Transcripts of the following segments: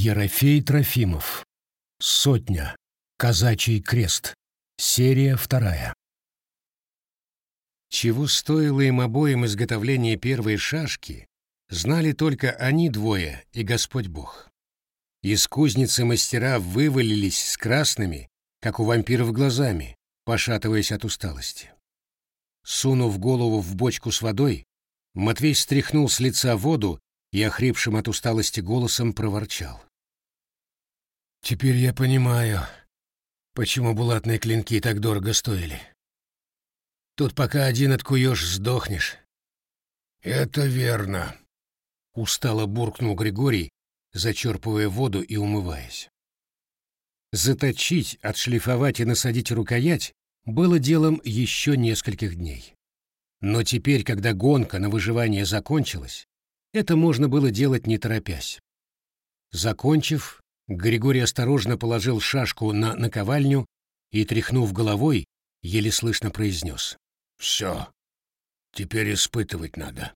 Ерофей Трофимов. Сотня. Казачий крест. Серия 2. Чего стоило им обоим изготовление первой шашки, знали только они двое и Господь Бог. Из кузницы мастера вывалились с красными, как у вампиров, глазами, пошатываясь от усталости. Сунув голову в бочку с водой, Матвей стряхнул с лица воду и охрипшим от усталости голосом проворчал: «Теперь я понимаю, почему булатные клинки так дорого стоили. Тут пока один откуешь, сдохнешь». «Это верно», — устало буркнул Григорий, зачерпывая воду и умываясь. Заточить, отшлифовать и насадить рукоять было делом еще нескольких дней. Но теперь, когда гонка на выживание закончилась, это можно было делать не торопясь. Закончив, Григорий осторожно положил шашку на наковальню и, тряхнув головой, еле слышно произнес: «Все, теперь испытывать надо».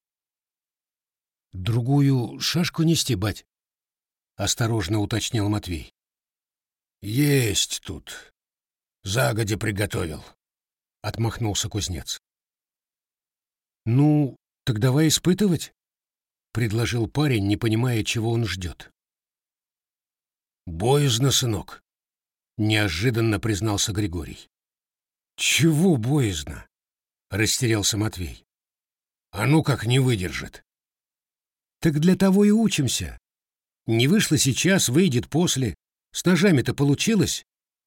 «Другую шашку нести, бать?» — осторожно уточнил Матвей. «Есть тут. Загодя приготовил», — отмахнулся кузнец. «Ну, так давай испытывать», — предложил парень, не понимая, чего он ждет. «Боязно, сынок», — неожиданно признался Григорий. «Чего боязно?» — растерялся Матвей. «А ну как не выдержит». «Так для того и учимся. Не вышло сейчас, выйдет после. С ножами-то получилось?»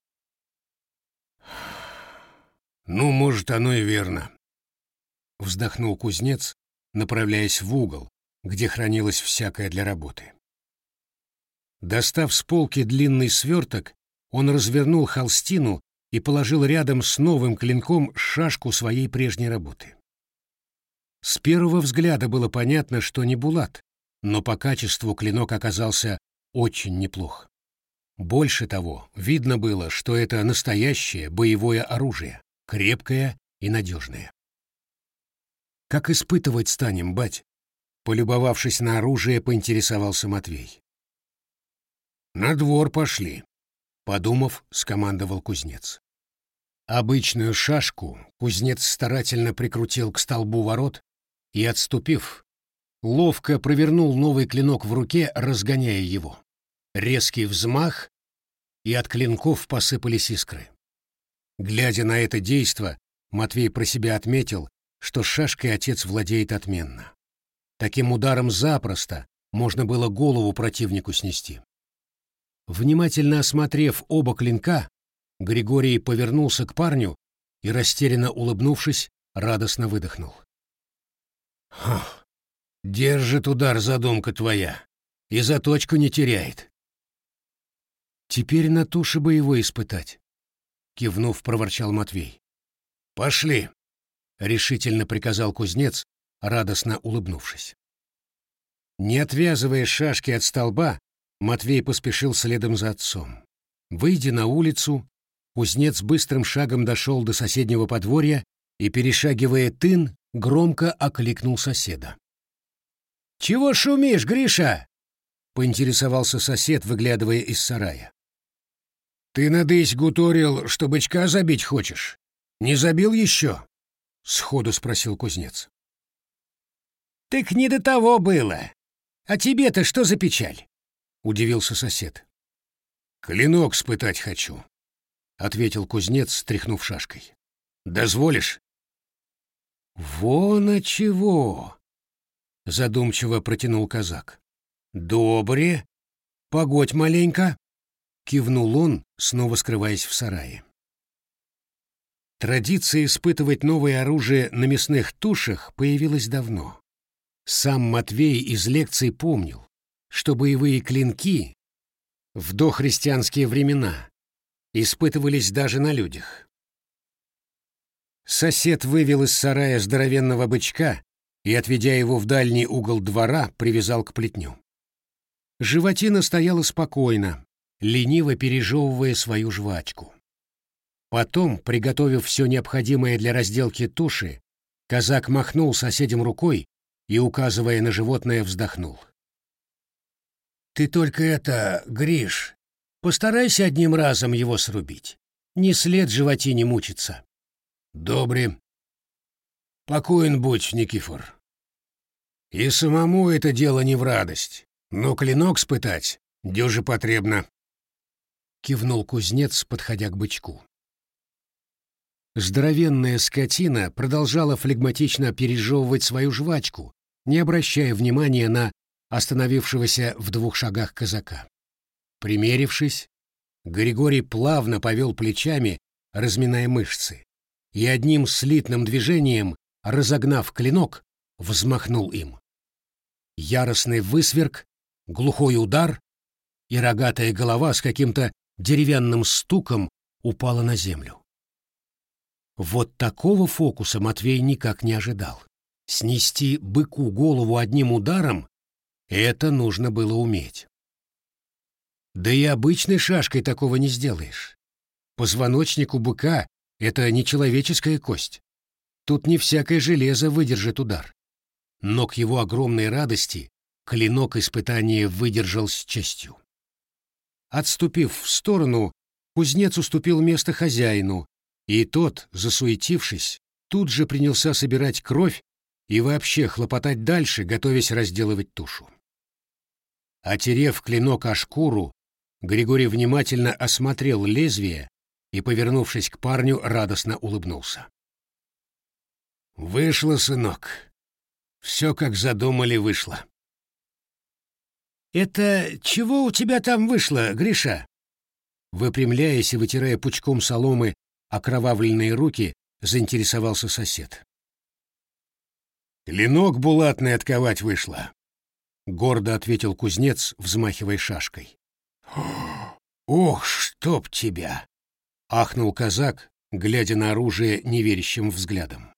«Ну, может, оно и верно», — вздохнул кузнец, направляясь в угол, где хранилось всякое для работы. Достав с полки длинный сверток, он развернул холстину и положил рядом с новым клинком шашку своей прежней работы. С первого взгляда было понятно, что не булат, но по качеству клинок оказался очень неплох. Больше того, видно было, что это настоящее боевое оружие, крепкое и надежное. «Как испытывать станем, бать?» — полюбовавшись на оружие, поинтересовался Матвей. «На двор пошли», — подумав, скомандовал кузнец. Обычную шашку кузнец старательно прикрутил к столбу ворот и, отступив, ловко провернул новый клинок в руке, разгоняя его. Резкий взмах, и от клинков посыпались искры. Глядя на это действо, Матвей про себя отметил, что шашкой отец владеет отменно. Таким ударом запросто можно было голову противнику снести. Внимательно осмотрев оба клинка, Григорий повернулся к парню и, растерянно улыбнувшись, радостно выдохнул. «Держит удар задумка твоя, и заточку не теряет». «Теперь на туше боевой испытать», — кивнув, проворчал Матвей. «Пошли», — решительно приказал кузнец, радостно улыбнувшись. Не отвязывая шашки от столба, Матвей поспешил следом за отцом. Выйдя на улицу, кузнец быстрым шагом дошел до соседнего подворья и, перешагивая тын, громко окликнул соседа. «Чего шумишь, Гриша?» — поинтересовался сосед, выглядывая из сарая. «Ты надысь гуторил, что бычка забить хочешь? Не забил еще?» — сходу спросил кузнец. «Так не до того было. А тебе-то что за печаль?» — удивился сосед. «Клинок спытать хочу», — ответил кузнец, стряхнув шашкой. «Дозволишь?» «Вон от чего!» — задумчиво протянул казак. «Добре. Погодь маленько», — кивнул он, снова скрываясь в сарае. Традиция испытывать новое оружие на мясных тушах появилась давно. Сам Матвей из лекций помнил, что боевые клинки в дохристианские времена испытывались даже на людях. Сосед вывел из сарая здоровенного бычка и, отведя его в дальний угол двора, привязал к плетню. Животина стояла спокойно, лениво пережевывая свою жвачку. Потом, приготовив все необходимое для разделки туши, казак махнул соседям рукой и, указывая на животное, вздохнул. Ты только это, Гриш, постарайся одним разом его срубить. Не след животине мучиться. Добре. Покоен будь, Никифор. И самому это дело не в радость, но клинок спытать дюже потребно. Кивнул кузнец, подходя к бычку. Здоровенная скотина продолжала флегматично пережевывать свою жвачку, не обращая внимания на остановившегося в 2 шагах казака. Примерившись, Григорий плавно повел плечами, разминая мышцы, и одним слитным движением, разогнав клинок, взмахнул им. Яростный высверк, глухой удар, и рогатая голова с каким-то деревянным стуком упала на землю. Вот такого фокуса Матвей никак не ожидал. Снести быку голову одним ударом — это нужно было уметь. Да и обычной шашкой такого не сделаешь. Позвоночник у быка — это не человеческая кость. Тут не всякое железо выдержит удар. Но к его огромной радости клинок испытания выдержал с честью. Отступив в сторону, кузнец уступил место хозяину, и тот, засуетившись, тут же принялся собирать кровь и вообще хлопотать дальше, готовясь разделывать тушу. Отерев клинок о шкуру, Григорий внимательно осмотрел лезвие и, повернувшись к парню, радостно улыбнулся. «Вышло, сынок. Все, как задумали, вышло». «Это чего у тебя там вышло, Гриша?» Выпрямляясь и вытирая пучком соломы окровавленные руки, заинтересовался сосед. «Клинок булатный отковать вышло», — гордо ответил кузнец, взмахивая шашкой. «Ох, чтоб тебя!» — ахнул казак, глядя на оружие неверящим взглядом.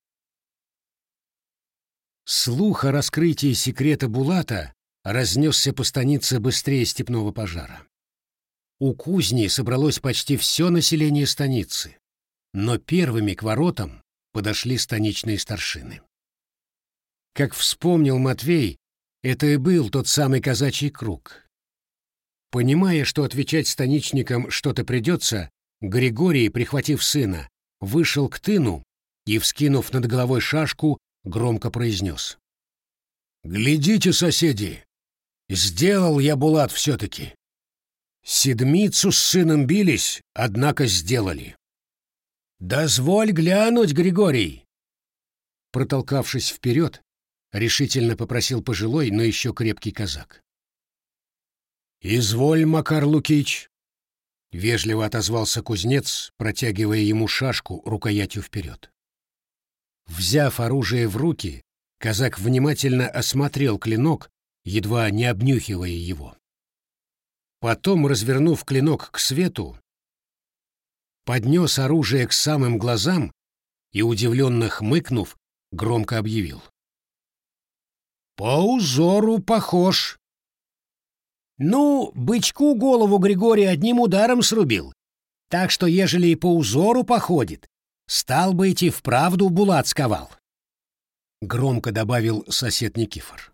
Слух о раскрытии секрета Булата разнесся по станице быстрее степного пожара. У кузни собралось почти все население станицы, но первыми к воротам подошли станичные старшины. Как вспомнил Матвей, это и был тот самый казачий круг. Понимая, что отвечать станичникам что-то придется, Григорий, прихватив сына, вышел к тыну и, вскинув над головой шашку, громко произнес: «Глядите, соседи! Сделал я Булат все-таки! Седмицу с сыном бились, однако сделали!» «Дозволь глянуть, Григорий!» Протолкавшись вперед, решительно попросил пожилой, но еще крепкий казак. «Изволь, Макар Лукич!» — вежливо отозвался кузнец, протягивая ему шашку рукоятью вперед. Взяв оружие в руки, казак внимательно осмотрел клинок, едва не обнюхивая его. Потом, развернув клинок к свету, поднес оружие к самым глазам и, удивленно хмыкнув, громко объявил: «По узору похож». «Ну, бычку голову Григорий одним ударом срубил, так что, ежели и по узору походит, стал бы идти вправду Булат сковал», — громко добавил сосед Никифор.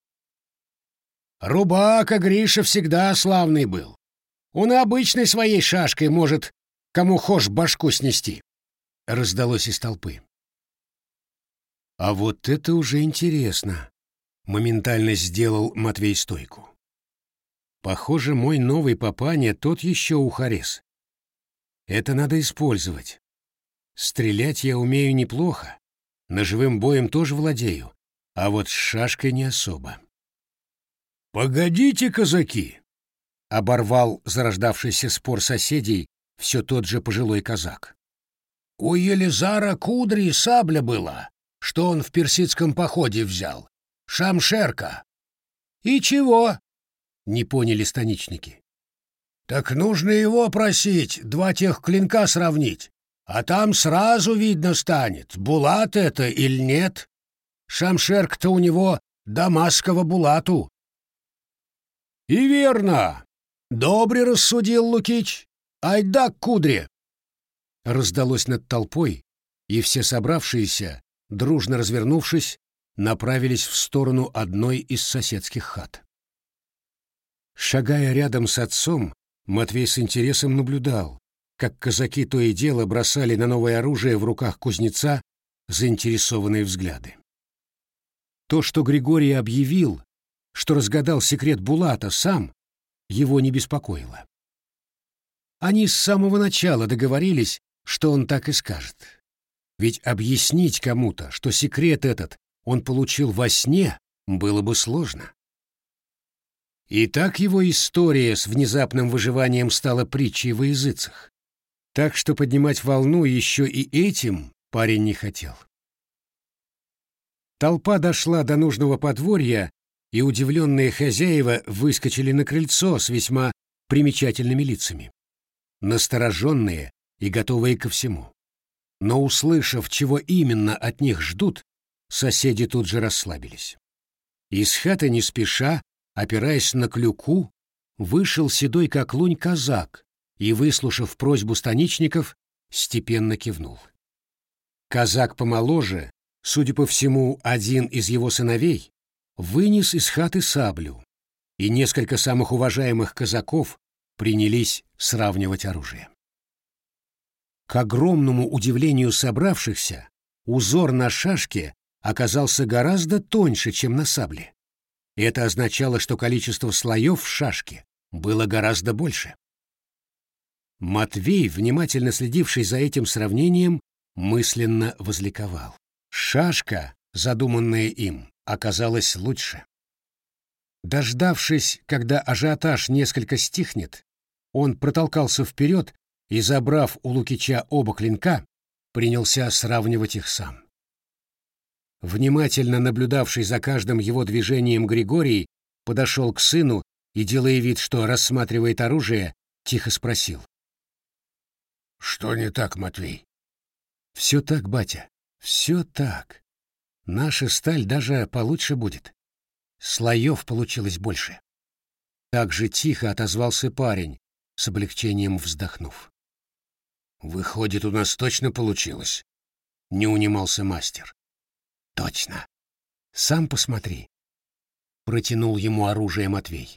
«Рубака Гриша всегда славный был. Он и обычной своей шашкой может кому хошь башку снести», — раздалось из толпы. «А вот это уже интересно», — моментально сделал Матвей стойку. «Похоже, мой новый папаня тот еще ухарес. Это надо использовать. Стрелять я умею неплохо, ножевым боем тоже владею, а вот с шашкой не особо». «Погодите, казаки!» — оборвал зарождавшийся спор соседей все тот же пожилой казак. «У Елизара Кудри сабля была, что он в персидском походе взял. Шамшерка». «И чего?» — не поняли станичники. «Так нужно его просить, 2 тех клинка сравнить, а там сразу видно станет, Булат это или нет. Шамшерка-то у него дамасского Булату». «И верно! Добре рассудил Лукич. Айда к Кудре!» Раздалось над толпой, и все собравшиеся, дружно развернувшись, направились в сторону одной из соседских хат. Шагая рядом с отцом, Матвей с интересом наблюдал, как казаки то и дело бросали на новое оружие в руках кузнеца заинтересованные взгляды. То, что Григорий объявил, что разгадал секрет Булата сам, его не беспокоило. Они с самого начала договорились, что он так и скажет. Ведь объяснить кому-то, что секрет этот он получил во сне, было бы сложно. И так его история с внезапным выживанием стала притчей во языцах. Так что поднимать волну еще и этим парень не хотел. Толпа дошла до нужного подворья, и удивленные хозяева выскочили на крыльцо с весьма примечательными лицами, настороженные и готовые ко всему. Но, услышав, чего именно от них ждут, соседи тут же расслабились. Из хаты не спеша, опираясь на клюку, вышел седой как лунь казак и, выслушав просьбу станичников, степенно кивнул. Казак помоложе, судя по всему, один из его сыновей, вынес из хаты саблю, и несколько самых уважаемых казаков принялись сравнивать оружие. К огромному удивлению собравшихся, узор на шашке оказался гораздо тоньше, чем на сабле. Это означало, что количество слоев в шашке было гораздо больше. Матвей, внимательно следивший за этим сравнением, мысленно возликовал. Шашка, задуманная им, оказалась лучше. Дождавшись, когда ажиотаж несколько стихнет, он протолкался вперед и, забрав у Лукича оба клинка, принялся сравнивать их сам. Внимательно наблюдавший за каждым его движением Григорий подошел к сыну и, делая вид, что рассматривает оружие, тихо спросил. «Что не так, Матвей?» «Все так, батя, все так. Наша сталь даже получше будет. Слоев получилось больше». Так же тихо отозвался парень, с облегчением вздохнув. «Выходит, у нас точно получилось?» — не унимался мастер. «Точно. Сам посмотри», — протянул ему оружие Матвей.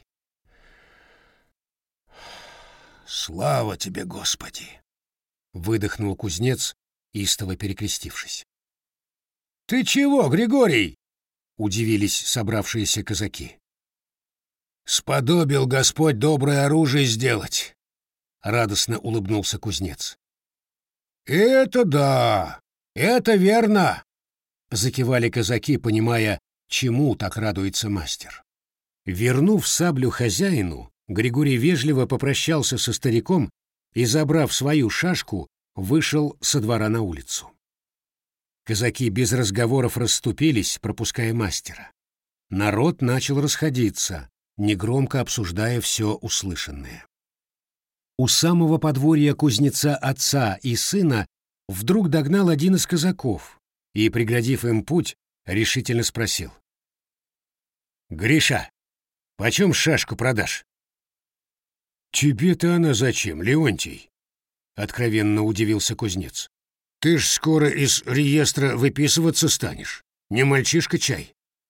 «Слава тебе, Господи!» — выдохнул кузнец, истово перекрестившись. «Ты чего, Григорий?» — удивились собравшиеся казаки. «Сподобил Господь доброе оружие сделать», — радостно улыбнулся кузнец. «Это да, это верно», — закивали казаки, понимая, чему так радуется мастер. Вернув саблю хозяину, Григорий вежливо попрощался со стариком и, забрав свою шашку, вышел со двора на улицу. Казаки без разговоров расступились, пропуская мастера. Народ начал расходиться, негромко обсуждая все услышанное. У самого подворья кузнеца отца и сына вдруг догнал один из казаков и, преградив им путь, решительно спросил. «Гриша, почем шашку продашь?» «Тебе-то она зачем, Леонтий?» — откровенно удивился кузнец. «Ты ж скоро из реестра выписываться станешь. Не мальчишка чай».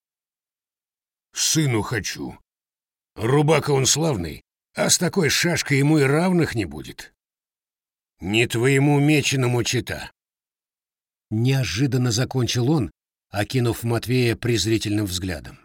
«Сыну хочу. Рубака он славный, а с такой шашкой ему и равных не будет. Не твоему меченому чета». Неожиданно закончил он, окинув Матвея презрительным взглядом.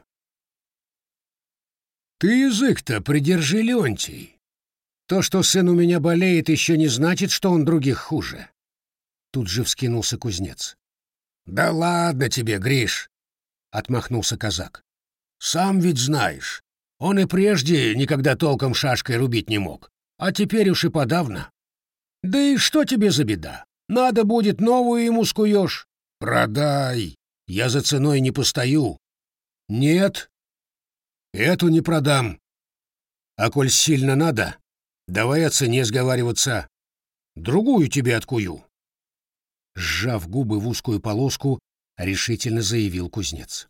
«Ты язык-то придержи, Леонтий. То, что сын у меня болеет, еще не значит, что он других хуже». Тут же вскинулся кузнец. «Да ладно тебе, Гриш!» — отмахнулся казак. «Сам ведь знаешь, он и прежде никогда толком шашкой рубить не мог, а теперь уж и подавно. Да и что тебе за беда? Надо будет, новую ему скуешь. Продай, я за ценой не постою». «Нет, эту не продам. А коль сильно надо, давай о цене сговариваться. Другую тебе откую». Сжав губы в узкую полоску, решительно заявил кузнец.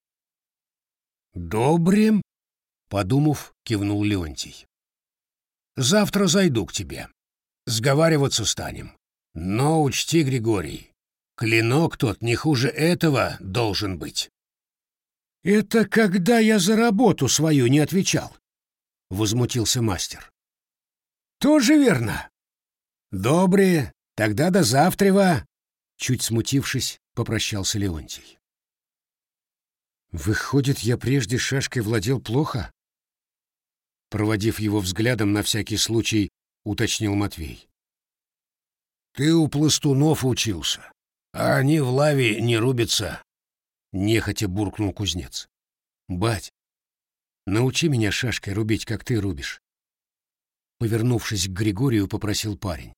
«Добрым?» — подумав, кивнул Леонтий. «Завтра зайду к тебе. Сговариваться станем. Но учти, Григорий, клинок тот не хуже этого должен быть». «Это когда я за работу свою не отвечал?» — возмутился мастер. «Тоже верно. Добрые, тогда до завтрева», — чуть смутившись, попрощался Леонтий. «Выходит, я прежде шашкой владел плохо?» Проводив его взглядом, на всякий случай уточнил Матвей. «Ты у пластунов учился, а они в лаве не рубятся», — нехотя буркнул кузнец. «Бать, научи меня шашкой рубить, как ты рубишь». Повернувшись к Григорию, попросил парень.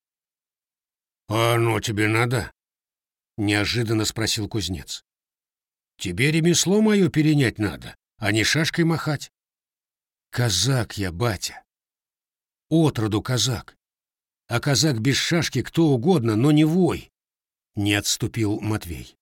«А оно тебе надо?» — неожиданно спросил кузнец. «Тебе ремесло мое перенять надо, а не шашкой махать». «Казак я, батя. Отроду казак. А казак без шашки кто угодно, но не вой», — не отступил Матвей.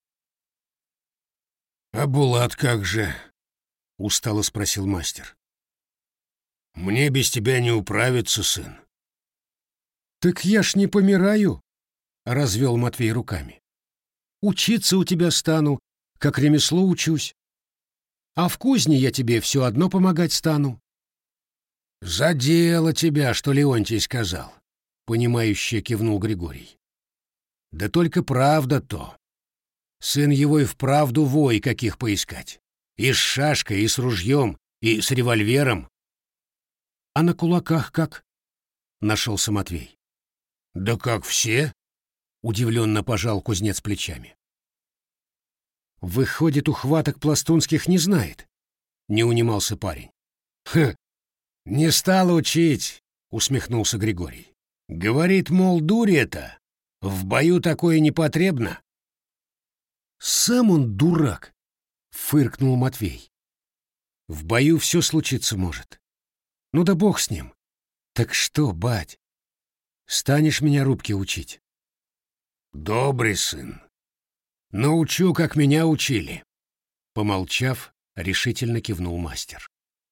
«А Булат как же?» — устало спросил мастер. «Мне без тебя не управиться, сын». «Так я ж не помираю», — развел Матвей руками. «Учиться у тебя стану, как ремесло учусь. А в кузне я тебе все одно помогать стану». «Задело тебя, что Леонтий сказал», — понимающе кивнул Григорий. «Да только правда то. Сын его и вправду вой каких поискать. И с шашкой, и с ружьем, и с револьвером». «А на кулаках как?» — нашелся Матвей. «Да как все?» — удивленно пожал кузнец плечами. «Выходит, ухваток пластунских не знает?» — не унимался парень. «Хм, не стал учить», — усмехнулся Григорий. «Говорит, мол, дурь это. В бою такое не потребно». «Сам он дурак», — фыркнул Матвей. «В бою все случиться может. Ну да бог с ним. Так что, бать, станешь меня рубке учить?» «Добрый сын. Научу, как меня учили», — помолчав, решительно кивнул мастер.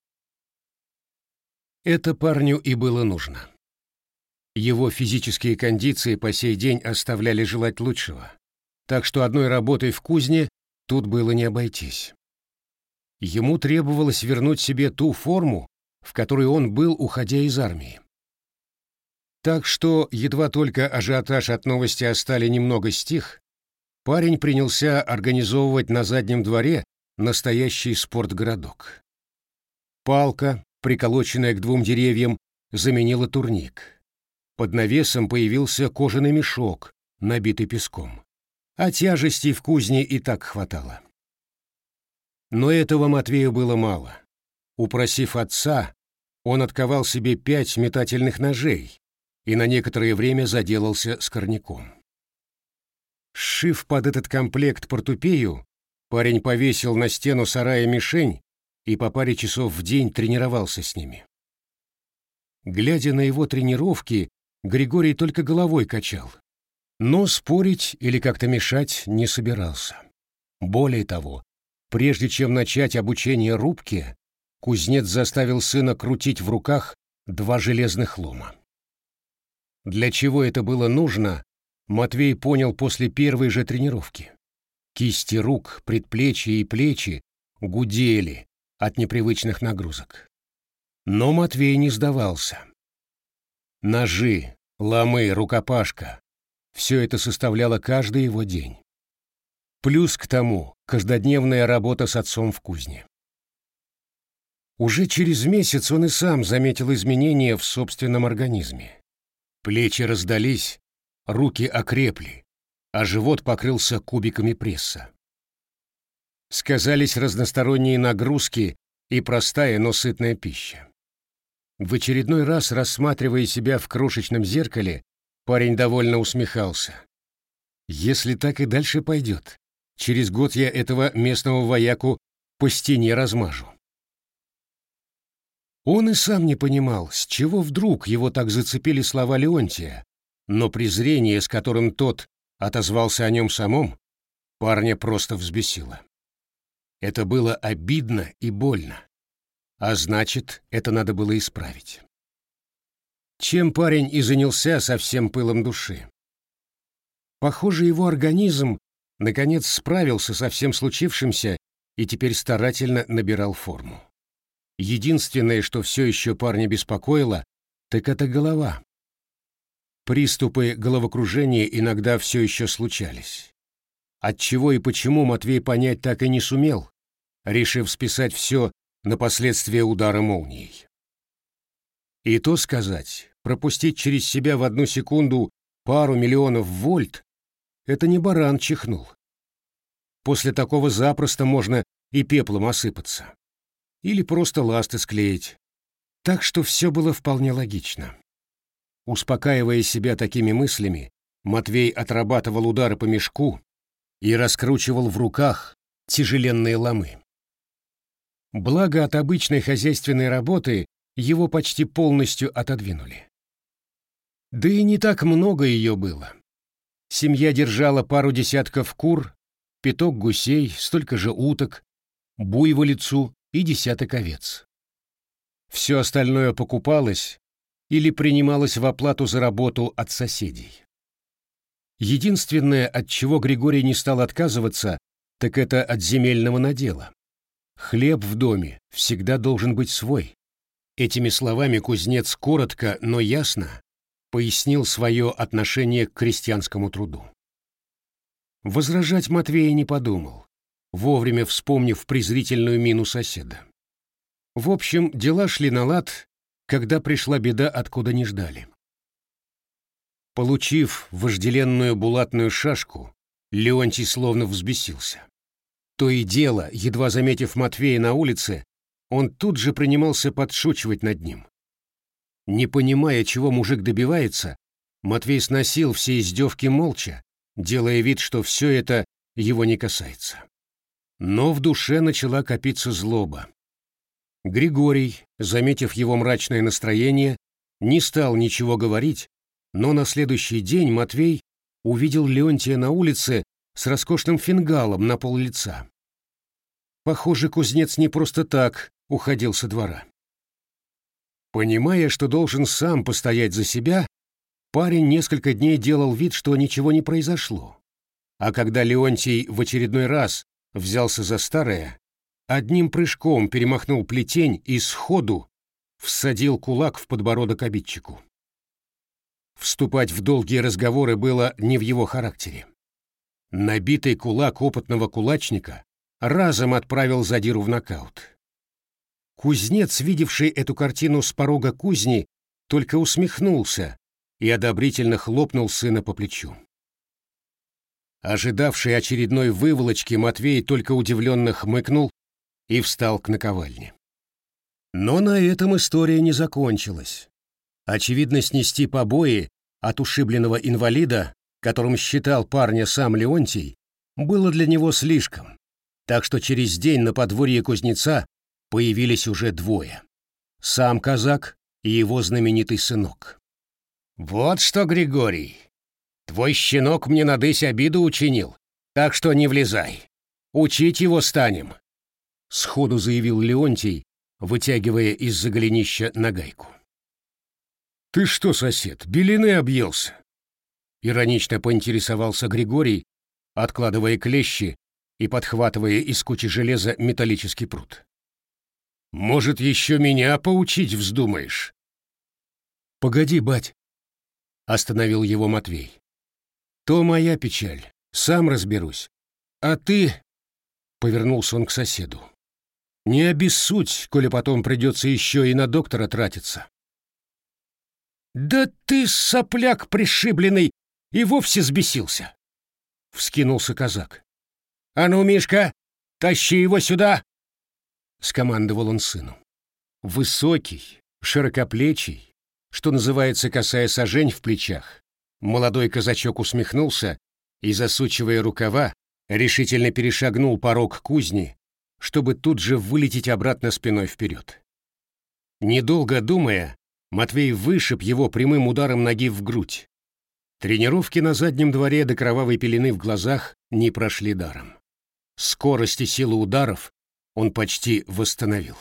Это парню и было нужно. Его физические кондиции по сей день оставляли желать лучшего, так что одной работой в кузне тут было не обойтись. Ему требовалось вернуть себе ту форму, в которой он был, уходя из армии. Так что, едва только ажиотаж от новости о стали немного стих, парень принялся организовывать на заднем дворе настоящий спортгородок. Палка, приколоченная к 2 деревьям, заменила турник. Под навесом появился кожаный мешок, набитый песком. А тяжестей в кузне и так хватало. Но этого Матвею было мало. Упросив отца, он отковал себе 5 метательных ножей и на некоторое время заделался скорняком. Сшив под этот комплект портупею, парень повесил на стену сарая мишень и по паре часов в день тренировался с ними. Глядя на его тренировки, Григорий только головой качал, но спорить или как-то мешать не собирался. Более того, прежде чем начать обучение рубке, кузнец заставил сына крутить в руках 2 железных лома. Для чего это было нужно, Матвей понял после первой же тренировки. Кисти рук, предплечья и плечи гудели от непривычных нагрузок. Но Матвей не сдавался. Ножи, ломы, рукопашка — все это составляло каждый его день. Плюс к тому каждодневная работа с отцом в кузне. Уже через месяц он и сам заметил изменения в собственном организме. Плечи раздались, руки окрепли, а живот покрылся кубиками пресса. Сказались разносторонние нагрузки и простая, но сытная пища. В очередной раз, рассматривая себя в крошечном зеркале, парень довольно усмехался. «Если так и дальше пойдет, через год я этого местного вояку по стене размажу». Он и сам не понимал, с чего вдруг его так зацепили слова Леонтия, но презрение, с которым тот отозвался о нем самом, парня просто взбесило. Это было обидно и больно, а значит, это надо было исправить. Чем парень и занялся со всем пылом души. Похоже, его организм наконец справился со всем случившимся и теперь старательно набирал форму. Единственное, что все еще парня беспокоило, так это голова. Приступы головокружения иногда все еще случались. Отчего и почему Матвей понять так и не сумел, решив списать все на последствия удара молнией. И то сказать, пропустить через себя в 1 секунду пару миллионов вольт — это не баран чихнул. После такого запросто можно и пеплом осыпаться. Или просто ласты склеить. Так что все было вполне логично. Успокаивая себя такими мыслями, Матвей отрабатывал удары по мешку и раскручивал в руках тяжеленные ломы. Благо от обычной хозяйственной работы его почти полностью отодвинули. Да и не так много ее было. Семья держала пару десятков кур, 5 гусей, столько же уток, буйволицу и 10 овец. Все остальное покупалось или принималось в оплату за работу от соседей. Единственное, от чего Григорий не стал отказываться, так это от земельного надела. Хлеб в доме всегда должен быть свой. Этими словами кузнец коротко, но ясно пояснил свое отношение к крестьянскому труду. Возражать Матвей не подумал, вовремя вспомнив презрительную мину соседа. В общем, дела шли на лад, когда пришла беда, откуда не ждали. Получив вожделенную булатную шашку, Леонтий словно взбесился. То и дело, едва заметив Матвея на улице, он тут же принимался подшучивать над ним. Не понимая, чего мужик добивается, Матвей сносил все издевки молча, делая вид, что все это его не касается. Но в душе начала копиться злоба. Григорий, заметив его мрачное настроение, не стал ничего говорить, но на следующий день Матвей увидел Леонтия на улице с роскошным фингалом на пол-лица. Похоже, кузнец не просто так уходил со двора. Понимая, что должен сам постоять за себя, парень несколько дней делал вид, что ничего не произошло. А когда Леонтий в очередной раз взялся за старое, одним прыжком перемахнул плетень и сходу всадил кулак в подбородок обидчику. Вступать в долгие разговоры было не в его характере. Набитый кулак опытного кулачника разом отправил задиру в нокаут. Кузнец, видевший эту картину с порога кузни, только усмехнулся и одобрительно хлопнул сына по плечу. Ожидавший очередной выволочки, Матвей только удивленно хмыкнул и встал к наковальне. Но на этом история не закончилась. Очевидно, снести побои от ушибленного инвалида, которым считал парня сам Леонтий, было для него слишком, так что через день на подворье кузнеца появились уже 2: сам казак и его знаменитый сынок. «Вот что, Григорий, твой щенок мне надысь обиду учинил, так что не влезай. Учить его станем», — сходу заявил Леонтий, вытягивая из-за голенища нагайку. «Ты что, сосед, белины объелся?» — иронично поинтересовался Григорий, откладывая клещи и подхватывая из кучи железа металлический прут. «Может, еще меня поучить вздумаешь?» «Погоди, бать», — остановил его Матвей. «То моя печаль, сам разберусь. А ты...» — повернулся он к соседу. «Не обессудь, коли потом придется еще и на доктора тратиться». «Да ты, сопляк пришибленный, и вовсе взбесился!» — вскинулся казак. «А ну, Мишка, тащи его сюда!» — скомандовал он сыну. Высокий, широкоплечий, что называется, косая сажень в плечах, молодой казачок усмехнулся и, засучивая рукава, решительно перешагнул порог кузни, чтобы тут же вылететь обратно спиной вперед. Недолго думая, Матвей вышиб его прямым ударом ноги в грудь. Тренировки на заднем дворе до кровавой пелены в глазах не прошли даром. Скорость и силу ударов он почти восстановил.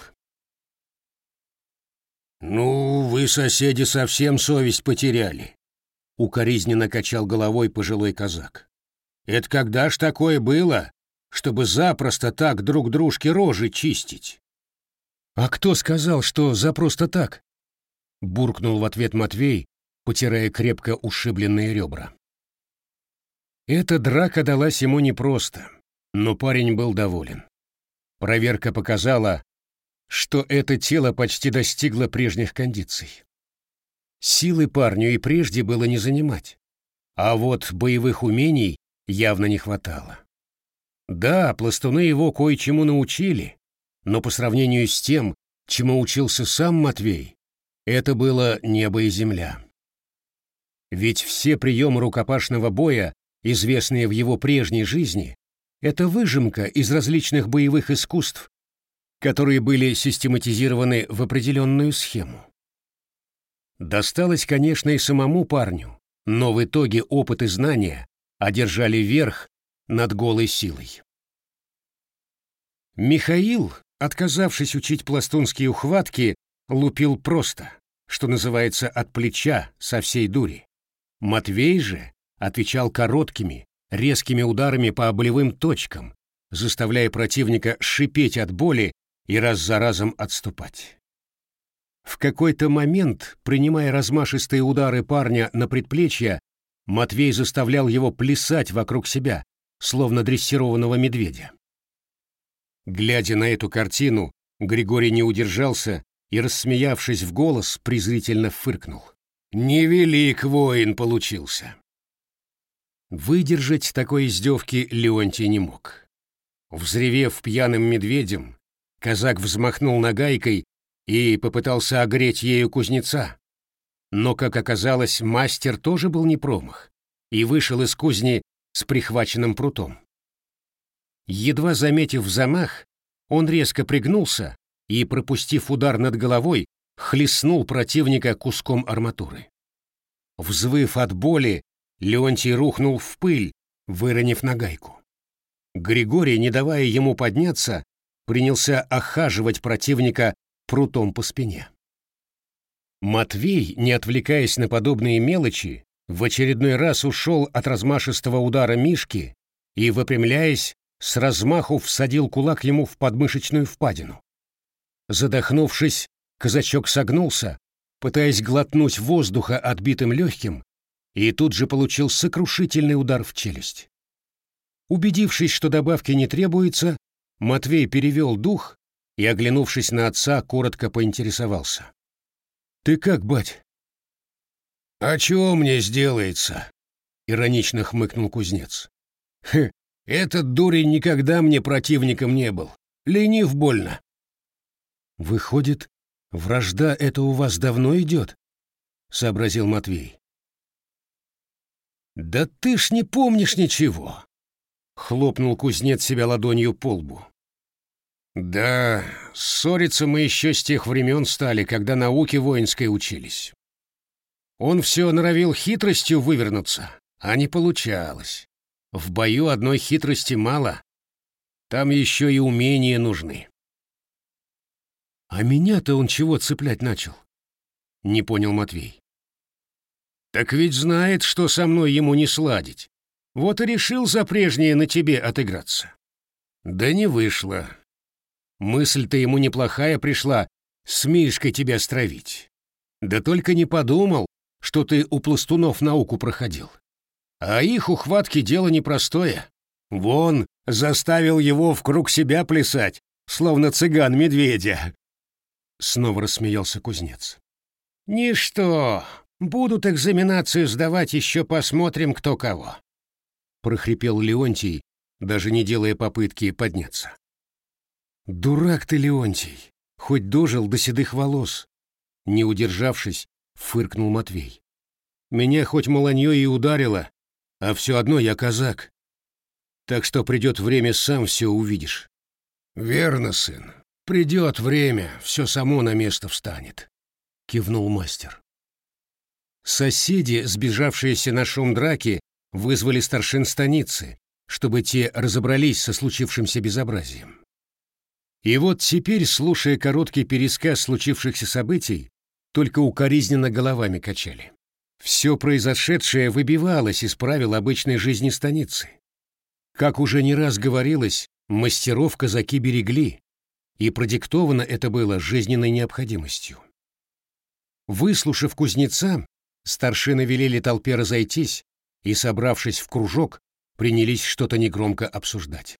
«Ну, вы, соседи, совсем совесть потеряли», — укоризненно качал головой пожилой казак. «Это когда ж такое было, чтобы запросто так друг дружке рожи чистить?» «А кто сказал, что за просто так?» — буркнул в ответ Матвей, потирая крепко ушибленные ребра. Эта драка далась ему непросто, но парень был доволен. Проверка показала, что это тело почти достигло прежних кондиций. Силы парню и прежде было не занимать, а вот боевых умений явно не хватало. Да, пластуны его кое-чему научили, но по сравнению с тем, чему учился сам Матвей, это было небо и земля. Ведь все приемы рукопашного боя, известные в его прежней жизни, это выжимка из различных боевых искусств, которые были систематизированы в определенную схему. Досталось, конечно, и самому парню, но в итоге опыт и знания одержали верх над голой силой. Михаил, отказавшись учить пластунские ухватки, лупил просто, что называется, от плеча, со всей дури. Матвей же отвечал короткими, резкими ударами по болевым точкам, заставляя противника шипеть от боли и раз за разом отступать. В какой-то момент, принимая размашистые удары парня на предплечья, Матвей заставлял его плясать вокруг себя, словно дрессированного медведя. Глядя на эту картину, Григорий не удержался и, рассмеявшись в голос, презрительно фыркнул. «Невелик воин получился». Выдержать такой издевки Леонтий не мог. Взревев пьяным медведем, казак взмахнул нагайкой и попытался огреть ею кузнеца. Но, как оказалось, мастер тоже был не промах и вышел из кузни с прихваченным прутом. Едва заметив замах, он резко пригнулся и, пропустив удар над головой, хлестнул противника куском арматуры. Взвыв от боли, Леонтий рухнул в пыль, выронив нагайку. Григорий, не давая ему подняться, принялся охаживать противника прутом по спине. Матвей, не отвлекаясь на подобные мелочи, в очередной раз ушел от размашистого удара Мишки и, выпрямляясь, с размаху всадил кулак ему в подмышечную впадину. Задохнувшись, казачок согнулся, пытаясь глотнуть воздуха отбитым легким, и тут же получил сокрушительный удар в челюсть. Убедившись, что добавки не требуется, Матвей перевел дух и, оглянувшись на отца, коротко поинтересовался. «Ты как, бать?» «А чего мне сделается?» — иронично хмыкнул кузнец. «Хе, этот дурень никогда мне противником не был. Ленив больно». «Выходит, вражда эта у вас давно идет?» — сообразил Матвей. «Да ты ж не помнишь ничего!» — хлопнул кузнец себя ладонью по лбу. «Да, ссориться мы еще с тех времен стали, когда науке воинской учились. Он все норовил хитростью вывернуться, а не получалось. В бою одной хитрости мало, там еще и умения нужны». «А меня-то он чего цеплять начал?» — не понял Матвей. «Так ведь знает, что со мной ему не сладить. Вот и решил за прежнее на тебе отыграться». «Да не вышло. Мысль-то ему неплохая пришла с Мишкой тебя стравить. Да только не подумал, что ты у пластунов науку проходил. А их ухватки дело непростое. Вон, заставил его в круг себя плясать, словно цыган медведя». Снова рассмеялся кузнец. «Ничто, будут экзаменацию сдавать, еще посмотрим, кто кого», — прохрипел Леонтий, даже не делая попытки подняться. «Дурак ты, Леонтий, хоть дожил до седых волос», — не удержавшись, фыркнул Матвей. «Меня хоть маланье и ударило, а все одно я казак. Так что придет время, сам все увидишь». «Верно, сын, придет время, все само на место встанет», — кивнул мастер. Соседи, сбежавшиеся на шум драки, вызвали старшин станицы, чтобы те разобрались со случившимся безобразием. И вот теперь, слушая короткий пересказ случившихся событий, только укоризненно головами качали. Все произошедшее выбивалось из правил обычной жизни станицы. Как уже не раз говорилось, мастеров казаки берегли, и продиктовано это было жизненной необходимостью. Выслушав кузнеца, старшины велели толпе разойтись и, собравшись в кружок, принялись что-то негромко обсуждать.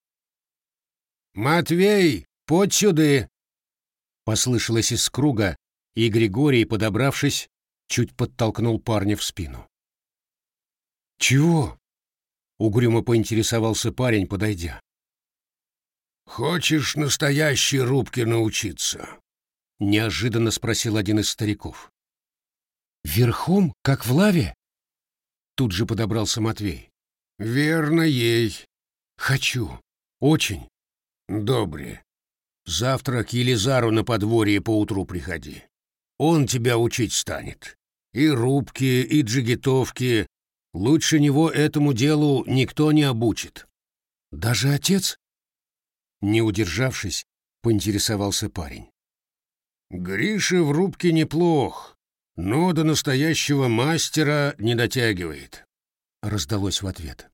«Матвей, подь сюды!» — послышалось из круга, и Григорий, подобравшись, чуть подтолкнул парня в спину. «Чего?» — угрюмо поинтересовался парень, подойдя. «Хочешь настоящей рубке научиться?» — неожиданно спросил один из стариков. «Верхом, как в лаве?» Тут же подобрался Матвей. «Верно ей. «Хочу. Очень». Добре. Завтра к Елизару на подворье поутру приходи. Он тебя учить станет. И рубки, и джигитовки. Лучше него этому делу никто не обучит». «Даже отец?» Не удержавшись, поинтересовался парень. «Гриша в рубке неплох, но до настоящего мастера не дотягивает», — раздалось в ответ.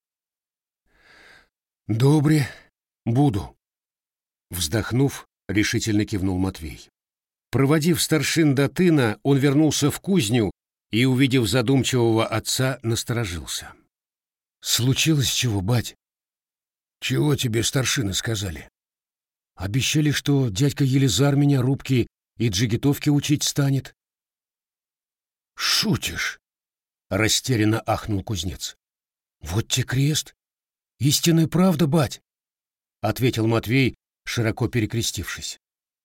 «Добре, буду», — вздохнув, решительно кивнул Матвей. Проводив старшин до тына, он вернулся в кузню и, увидев задумчивого отца, насторожился. «Случилось чего, бать?» «Чего тебе старшины сказали?» «Обещали, что дядька Елизар меня рубки и джигитовки учить станет». «Шутишь?» — растерянно ахнул кузнец. «Вот те крест! Истинная правда, бать!» — ответил Матвей, широко перекрестившись.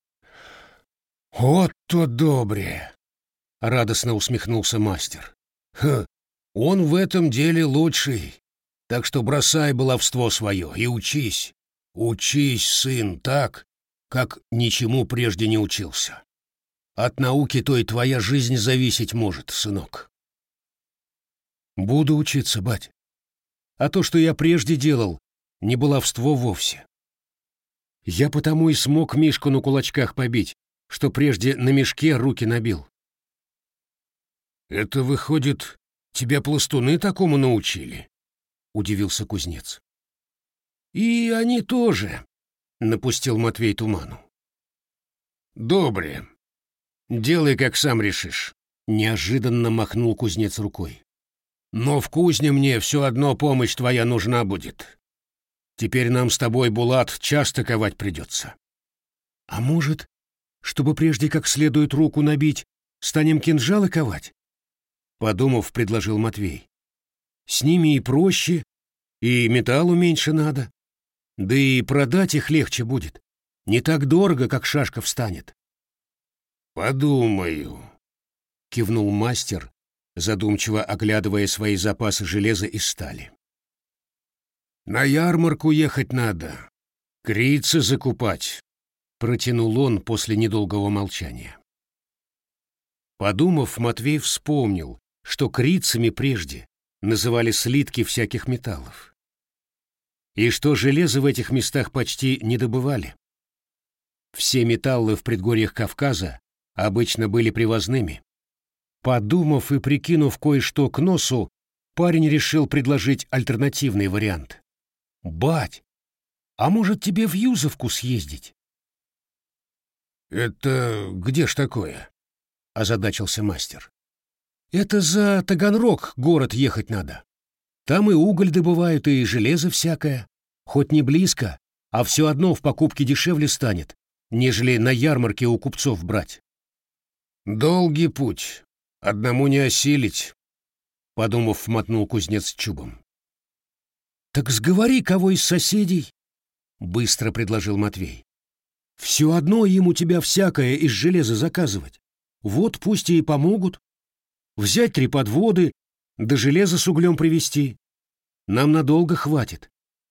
«Вот то добре!» — радостно усмехнулся мастер. Он в этом деле лучший, так что бросай баловство свое и учись. Учись, сын, так, как ничему прежде не учился. От науки той твоя жизнь зависеть может, сынок». «Буду учиться, бать. А то, что я прежде делал, не баловство вовсе. Я потому и смог Мишку на кулачках побить, что прежде на мешке руки набил». «Это, выходит, тебя пластуны такому научили?» — удивился кузнец. «И они тоже», — напустил Матвей туману. «Добре. Делай, как сам решишь», — неожиданно махнул кузнец рукой. «Но в кузне мне все одно помощь твоя нужна будет. Теперь нам с тобой, Булат, часто ковать придется». «А может, чтобы прежде как следует руку набить, станем кинжалы ковать?» Подумав, предложил Матвей. «С ними и проще, и металлу меньше надо. Да и продать их легче будет. Не так дорого, как шашка встанет». «Подумаю», — кивнул мастер, задумчиво оглядывая свои запасы железа и стали. «На ярмарку ехать надо, крицы закупать», — протянул он после недолгого молчания. Подумав, Матвей вспомнил, что крицами прежде называли слитки всяких металлов, и что железо в этих местах почти не добывали. Все металлы в предгорьях Кавказа обычно были привозными. Подумав и прикинув кое-что к носу, парень решил предложить альтернативный вариант. «Бать, а может тебе в Юзовку съездить?» «Это где ж такое?» — озадачился мастер. «Это за Таганрог город ехать надо. Там и уголь добывают, и железо всякое. Хоть не близко, а все одно в покупке дешевле станет, нежели на ярмарке у купцов брать». «Долгий путь. Одному не осилить», — подумав, мотнул кузнец чубом. «Так сговори кого из соседей», — быстро предложил Матвей. «Все одно им у тебя всякое из железа заказывать. Вот пусть и помогут. Взять 3 подводы, да железо с углем привезти. Нам надолго хватит».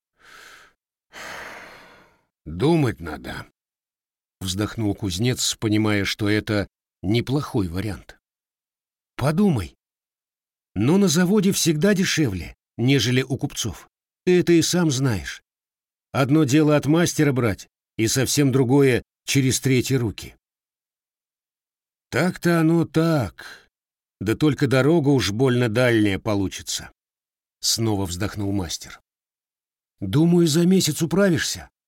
«Думать надо», — вздохнул кузнец, понимая, что это неплохой вариант. «Подумай. Но на заводе всегда дешевле, нежели у купцов. Ты это и сам знаешь. Одно дело от мастера брать, и совсем другое через третьи руки». «Так-то оно так. Да только дорога уж больно дальняя получится», — снова вздохнул мастер. «Думаю, за месяц управишься.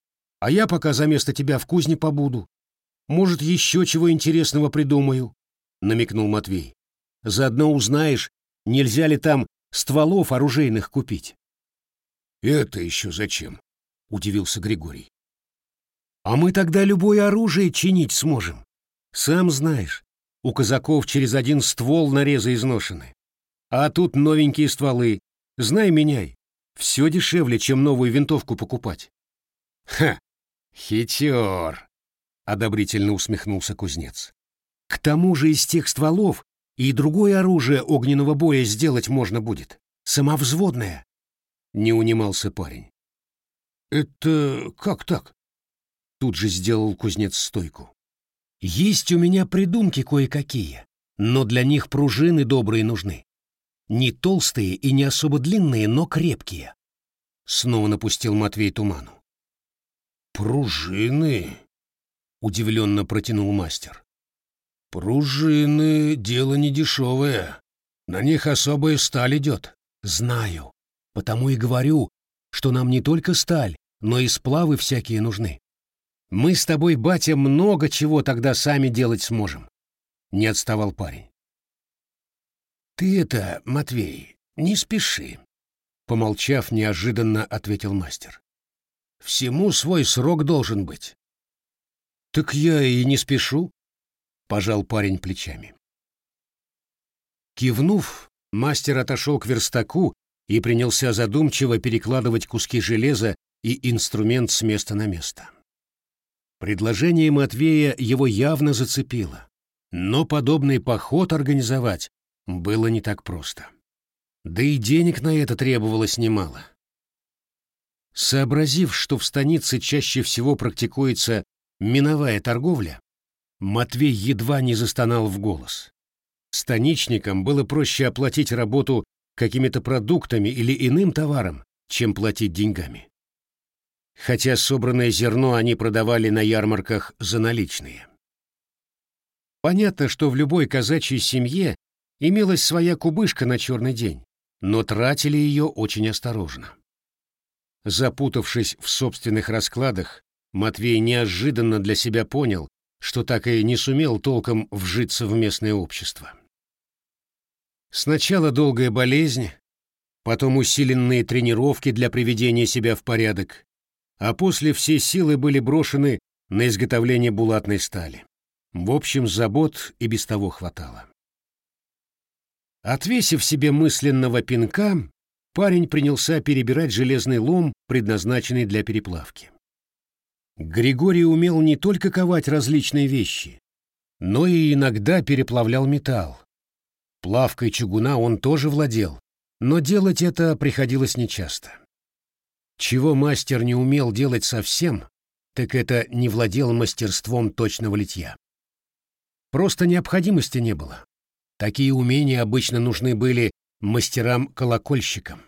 А я пока за место тебя в кузне побуду. Может, еще чего интересного придумаю, — намекнул Матвей. Заодно узнаешь, нельзя ли там стволов оружейных купить. Это еще зачем? — удивился Григорий. А мы тогда любое оружие чинить сможем. Сам знаешь, у казаков через один ствол нарезы изношены. А тут новенькие стволы. Знай, меняй. Все дешевле, чем новую винтовку покупать. Ха! Хитер! — одобрительно усмехнулся кузнец. К тому же из тех стволов и другое оружие огненного боя сделать можно будет. Самовзводное. Не унимался парень. Это как так? Тут же сделал кузнец стойку. Есть у меня придумки кое-какие, но для них пружины добрые нужны. Не толстые и не особо длинные, но крепкие. Снова напустил Матвей туману. Пружины? Удивленно протянул мастер. Пружины — дело недешевое. На них особая сталь идет. Знаю. Потому и говорю, что нам не только сталь, но и сплавы всякие нужны. Мы с тобой, батя, много чего тогда сами делать сможем. Не отставал парень. Ты это, Матвей, не спеши. Помолчав, неожиданно ответил мастер. Всему свой срок должен быть. Так я и не спешу, пожал парень плечами. Кивнув, мастер отошел к верстаку и принялся задумчиво перекладывать куски железа и инструмент с места на место. Предложение Матвея его явно зацепило, но подобный поход организовать было не так просто. Да и денег на это требовалось немало. Сообразив, что в станице чаще всего практикуется миновая торговля, Матвей едва не застонал в голос. Станичникам было проще оплатить работу какими-то продуктами или иным товаром, чем платить деньгами. Хотя собранное зерно они продавали на ярмарках за наличные. Понятно, что в любой казачьей семье имелась своя кубышка на черный день, но тратили ее очень осторожно. Запутавшись в собственных раскладах, Матвей неожиданно для себя понял, что так и не сумел толком вжиться в местное общество. Сначала долгая болезнь, потом усиленные тренировки для приведения себя в порядок, а после все силы были брошены на изготовление булатной стали. В общем, забот и без того хватало. Отвесив себе мысленного пинка, парень принялся перебирать железный лом, предназначенный для переплавки. Григорий умел не только ковать различные вещи, но и иногда переплавлял металл. Плавкой чугуна он тоже владел, но делать это приходилось нечасто. Чего мастер не умел делать совсем, так это не владел мастерством точного литья. Просто необходимости не было. Такие умения обычно нужны были мастерам-колокольщикам.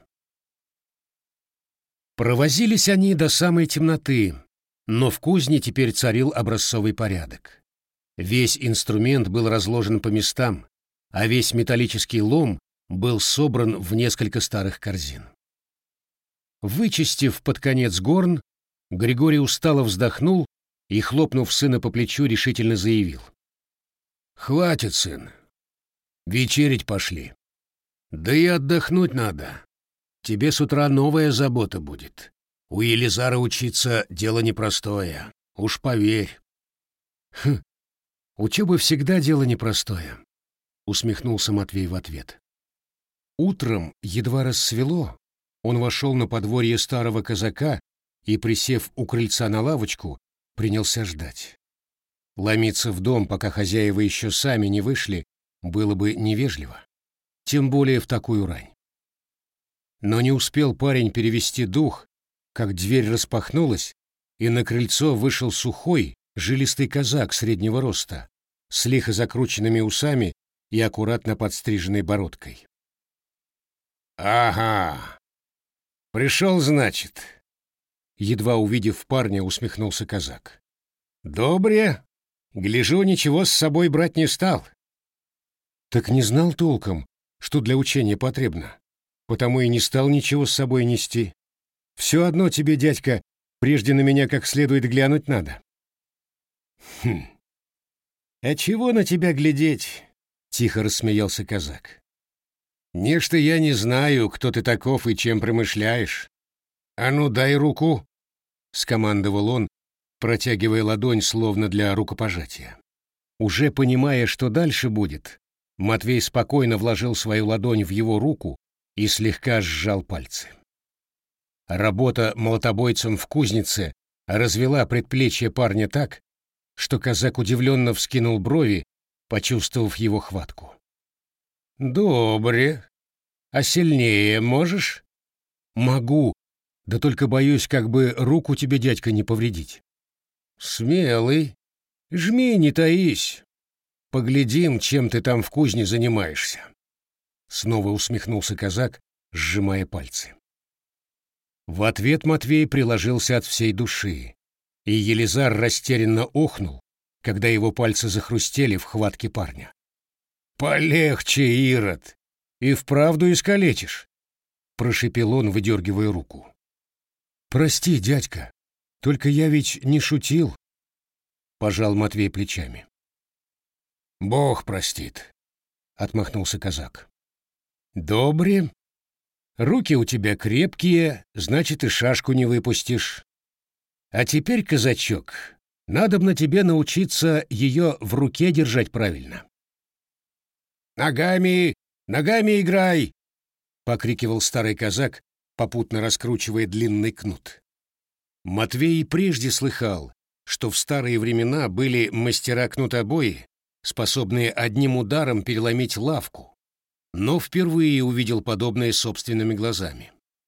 Провозились они до самой темноты, но в кузне теперь царил образцовый порядок. Весь инструмент был разложен по местам, а весь металлический лом был собран в несколько старых корзин. Вычистив под конец горн, Григорий устало вздохнул и, хлопнув сына по плечу, решительно заявил. «Хватит, сын. Вечерить пошли. Да и отдохнуть надо. Тебе с утра новая забота будет. У Елизара учиться дело непростое. Уж поверь». Учеба всегда дело непростое», — усмехнулся Матвей в ответ. Утром, едва рассвело, он вошел на подворье старого казака и, присев у крыльца на лавочку, принялся ждать. Ломиться в дом, пока хозяева еще сами не вышли, было бы невежливо, тем более в такую рань. Но не успел парень перевести дух, как дверь распахнулась, и на крыльцо вышел сухой, жилистый казак среднего роста, с лихо закрученными усами и аккуратно подстриженной бородкой. «Ага, пришел, значит», — едва увидев парня, усмехнулся казак. «Добре. Гляжу, ничего с собой брать не стал». «Так не знал толком, что для учения потребно, потому и не стал ничего с собой нести. Все одно тебе, дядька, Прежде на меня как следует глянуть надо. Хм. А чего на тебя глядеть? Тихо рассмеялся казак. Нечто я не знаю, кто ты таков и чем промышляешь. А ну дай руку, скомандовал он, протягивая ладонь словно для рукопожатия. Уже понимая, что дальше будет, Матвей спокойно вложил свою ладонь в его руку и слегка сжал пальцы. Работа молотобойцем в кузнице развела предплечье парня так, что казак удивленно вскинул брови, почувствовав его хватку. «Добре. А сильнее можешь?» «Могу, да только боюсь, как бы руку тебе, дядька, не повредить». «Смелый. Жми, не таись. Поглядим, чем ты там в кузне занимаешься». Снова усмехнулся казак, сжимая пальцы. В ответ Матвей приложился от всей души, и Елизар растерянно охнул, когда его пальцы захрустели в хватке парня. «Полегче, Ирод, и вправду искалечишь», — прошепел он, выдергивая руку. «Прости, дядька, только я ведь не шутил», — пожал Матвей плечами. «Бог простит», — отмахнулся казак. «Добре. Руки у тебя крепкие, значит, и шашку не выпустишь. А теперь, казачок, надобно тебе научиться ее в руке держать правильно». «Ногами, ногами играй!» — покрикивал старый казак, попутно раскручивая длинный кнут. Матвей и прежде слыхал, что в старые времена были мастера кнутобои, способные одним ударом переломить лавку, но впервые увидел подобное собственными глазами.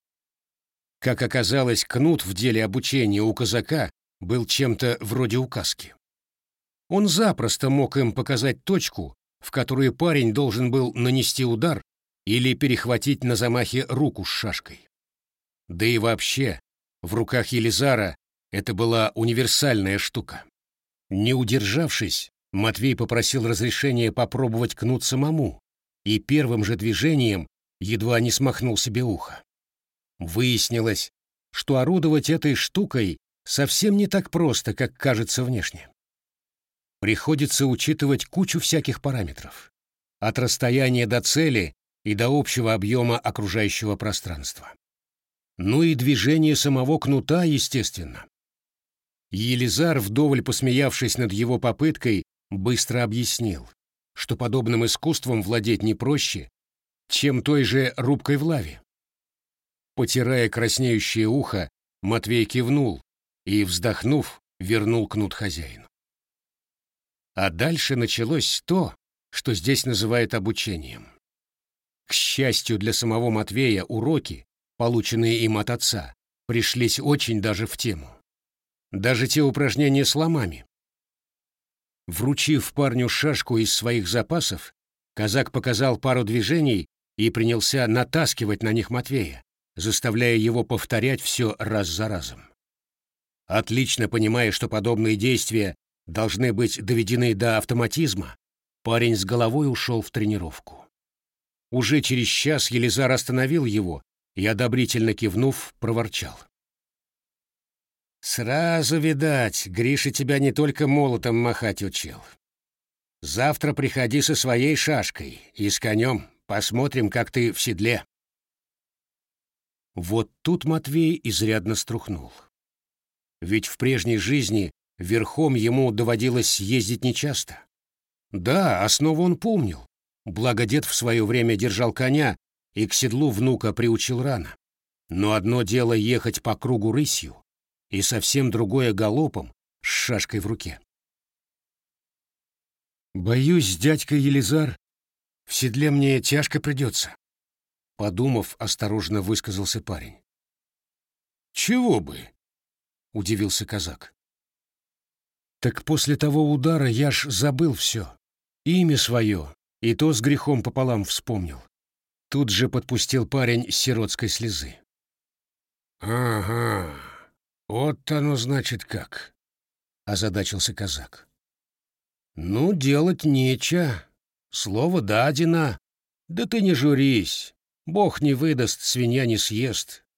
Как оказалось, кнут в деле обучения у казака был чем-то вроде указки. Он запросто мог им показать точку, в которую парень должен был нанести удар или перехватить на замахе руку с шашкой. Да и вообще, в руках Елизара это была универсальная штука. Не удержавшись, Матвей попросил разрешения попробовать кнут самому, и первым же движением едва не смахнул себе ухо. Выяснилось, что орудовать этой штукой совсем не так просто, как кажется внешне. Приходится учитывать кучу всяких параметров, от расстояния до цели и до общего объема окружающего пространства. Ну и движение самого кнута, естественно. Елизар, вдоволь посмеявшись над его попыткой, быстро объяснил, что подобным искусством владеть не проще, чем той же рубкой в лаве. Потирая краснеющее ухо, Матвей кивнул и, вздохнув, вернул кнут хозяину. А дальше началось то, что здесь называют обучением. К счастью для самого Матвея, уроки, полученные им от отца, пришлись очень даже в тему. Даже те упражнения с ломами. Вручив парню шашку из своих запасов, казак показал пару движений и принялся натаскивать на них Матвея, заставляя его повторять все раз за разом. Отлично понимая, что подобные действия должны быть доведены до автоматизма, парень с головой ушел в тренировку. Уже через час Елизар остановил его и, одобрительно кивнув, проворчал. «Сразу видать, Гриша тебя не только молотом махать учил. Завтра приходи со своей шашкой и с конем, посмотрим, как ты в седле». Вот тут Матвей изрядно струхнул. Ведь в прежней жизни верхом ему доводилось ездить нечасто. Да, основу он помнил, благо дед в свое время держал коня и к седлу внука приучил рано. Но одно дело ехать по кругу рысью, и совсем другое галопом с шашкой в руке. «Боюсь, дядька Елизар, в седле мне тяжко придется», — подумав, осторожно высказался парень. «Чего бы?» — удивился казак. «Так после того удара я ж забыл все. Имя свое, и то с грехом пополам вспомнил». Тут же подпустил парень сиротской слезы. «Ага, вот оно значит как», — озадачился казак. «Ну, делать нечего. Слово дадено. Да ты не журись. Бог не выдаст, свинья не съест.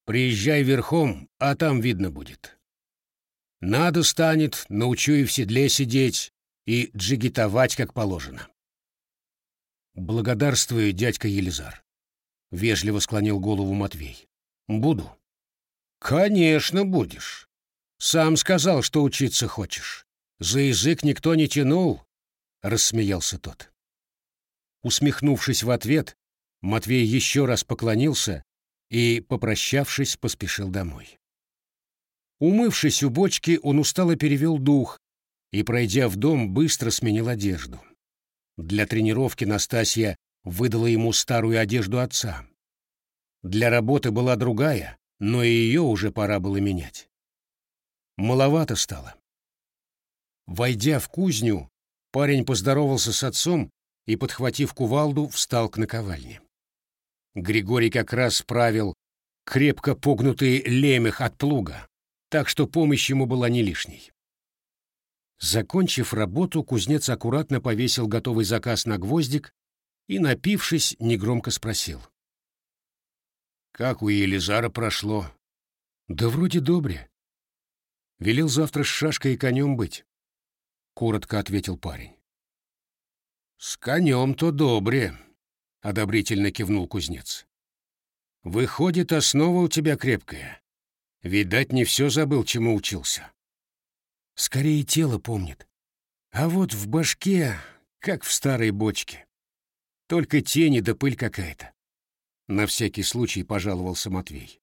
Приезжай верхом, а там видно будет. Надо станет, научу и в седле сидеть, и джигитовать, как положено. Благодарствую, дядька Елизар. Вежливо склонил голову Матвей. Буду. Конечно, будешь. Сам сказал, что учиться хочешь. За язык никто не тянул, рассмеялся тот. Усмехнувшись в ответ, Матвей еще раз поклонился и, попрощавшись, поспешил домой. Умывшись у бочки, он устало перевел дух и, пройдя в дом, быстро сменил одежду. Для тренировки Настасья выдала ему старую одежду отца. Для работы была другая, но и ее уже пора было менять. Маловато стало. Войдя в кузню, парень поздоровался с отцом и, подхватив кувалду, встал к наковальне. Григорий как раз правил крепко погнутый лемех от плуга, так что помощь ему была не лишней. Закончив работу, кузнец аккуратно повесил готовый заказ на гвоздик и, напившись, негромко спросил. «Как у Елизара прошло?» «Да вроде добре. Велел завтра с шашкой и конем быть», — коротко ответил парень. «С конем-то добре», — одобрительно кивнул кузнец. «Выходит, основа у тебя крепкая. Видать, не все забыл, чему учился». «Скорее тело помнит. А вот в башке, как в старой бочке. Только тени да пыль какая-то». На всякий случай пожаловался Матвей.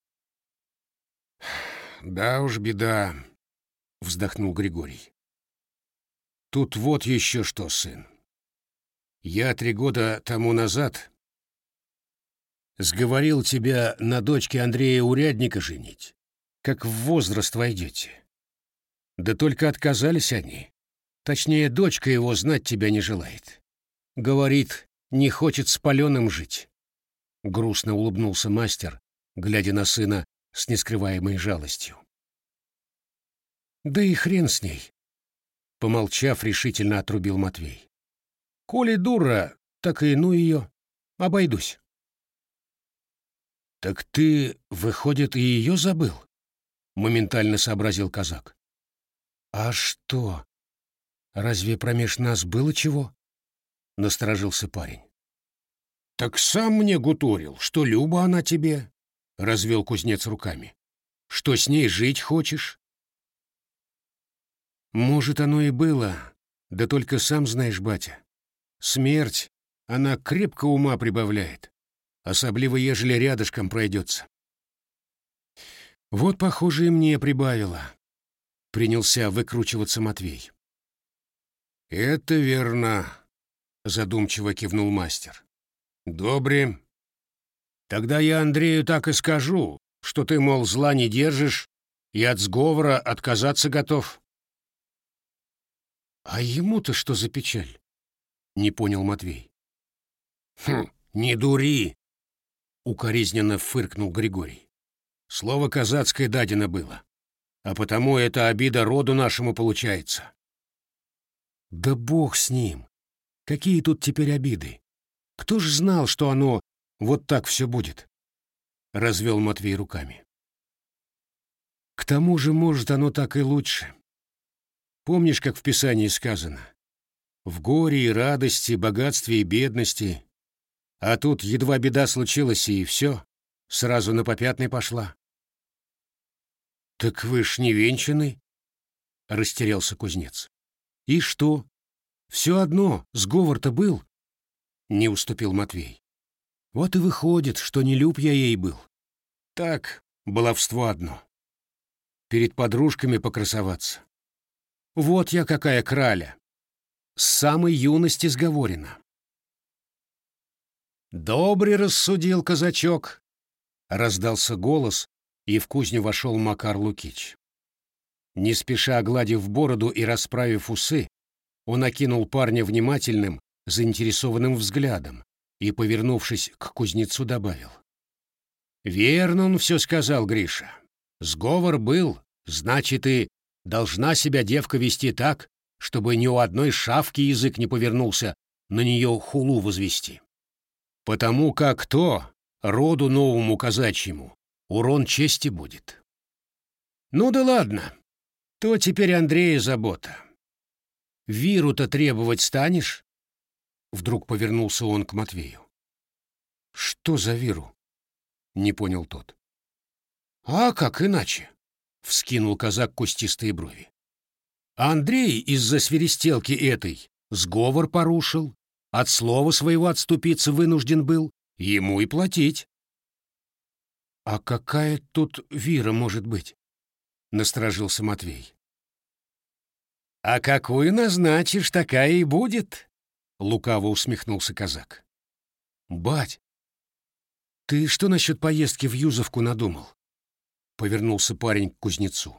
«Да уж, беда», — вздохнул Григорий. «Тут вот еще что, сын. Я 3 года тому назад сговорил тебя на дочке Андрея Урядника женить, как в возраст войдете. Да только отказались они. Точнее, дочка его знать тебя не желает. Говорит, не хочет с паленым жить». Грустно улыбнулся мастер, глядя на сына с нескрываемой жалостью. «Да и хрен с ней», — помолчав, решительно отрубил Матвей. «Коли дура, так и ну ее. Обойдусь». «Так ты, выходит, и ее забыл?» — моментально сообразил казак. «А что? Разве промеж нас было чего?» — насторожился парень. «Так сам мне гуторил, что Люба она тебе», — развел кузнец руками. «Что с ней жить хочешь?» «Может, оно и было, да только сам знаешь, батя. Смерть, она крепко ума прибавляет, особливо ежели рядышком пройдется. Вот, похоже, и мне прибавило», — принялся выкручиваться Матвей. «Это верно», — задумчиво кивнул мастер. «Добре. Тогда я Андрею так и скажу, что ты, мол, зла не держишь и от сговора отказаться готов». «А ему-то что за печаль?» — не понял Матвей. Не дури!» — укоризненно фыркнул Григорий. «Слово казацкое дадено было, а потому эта обида роду нашему получается». «Да бог с ним! Какие тут теперь обиды? Кто ж знал, что оно вот так все будет?» — развел Матвей руками. «К тому же, может, оно так и лучше. Помнишь, как в Писании сказано? В горе и радости, богатстве и бедности. А тут едва беда случилась, и все, сразу на попятный пошла». «Так вы ж не венчаны?» — растерялся кузнец. «И что? Все одно, сговор-то был?» — не уступил Матвей. «Вот и выходит, что не люб я ей был. Так, баловство одно. Перед подружками покрасоваться. Вот я какая краля. С самой юности сговорена». «Добрый рассудил казачок», — раздался голос, и в кузню вошел Макар Лукич. Не спеша огладив бороду и расправив усы, он окинул парня внимательным, заинтересованным взглядом и, повернувшись к кузнецу, добавил. «Верно он все сказал, Гриша. Сговор был, значит, и должна себя девка вести так, чтобы ни у одной шавки язык не повернулся на нее хулу возвести. Потому как то, роду новому казачьему, урон чести будет. Ну да ладно, то теперь Андрея забота. Виру-то требовать станешь? Вдруг повернулся он к Матвею. Что за Виру? Не понял тот. А как иначе? Вскинул казак кустистые брови. Андрей из-за свиристелки этой сговор порушил, от слова своего отступиться вынужден был, ему и платить. А какая тут Вира может быть? Насторожился Матвей. А какую назначишь, такая и будет, лукаво усмехнулся казак. Бать, ты что насчет поездки в Юзовку надумал? Повернулся парень к кузнецу.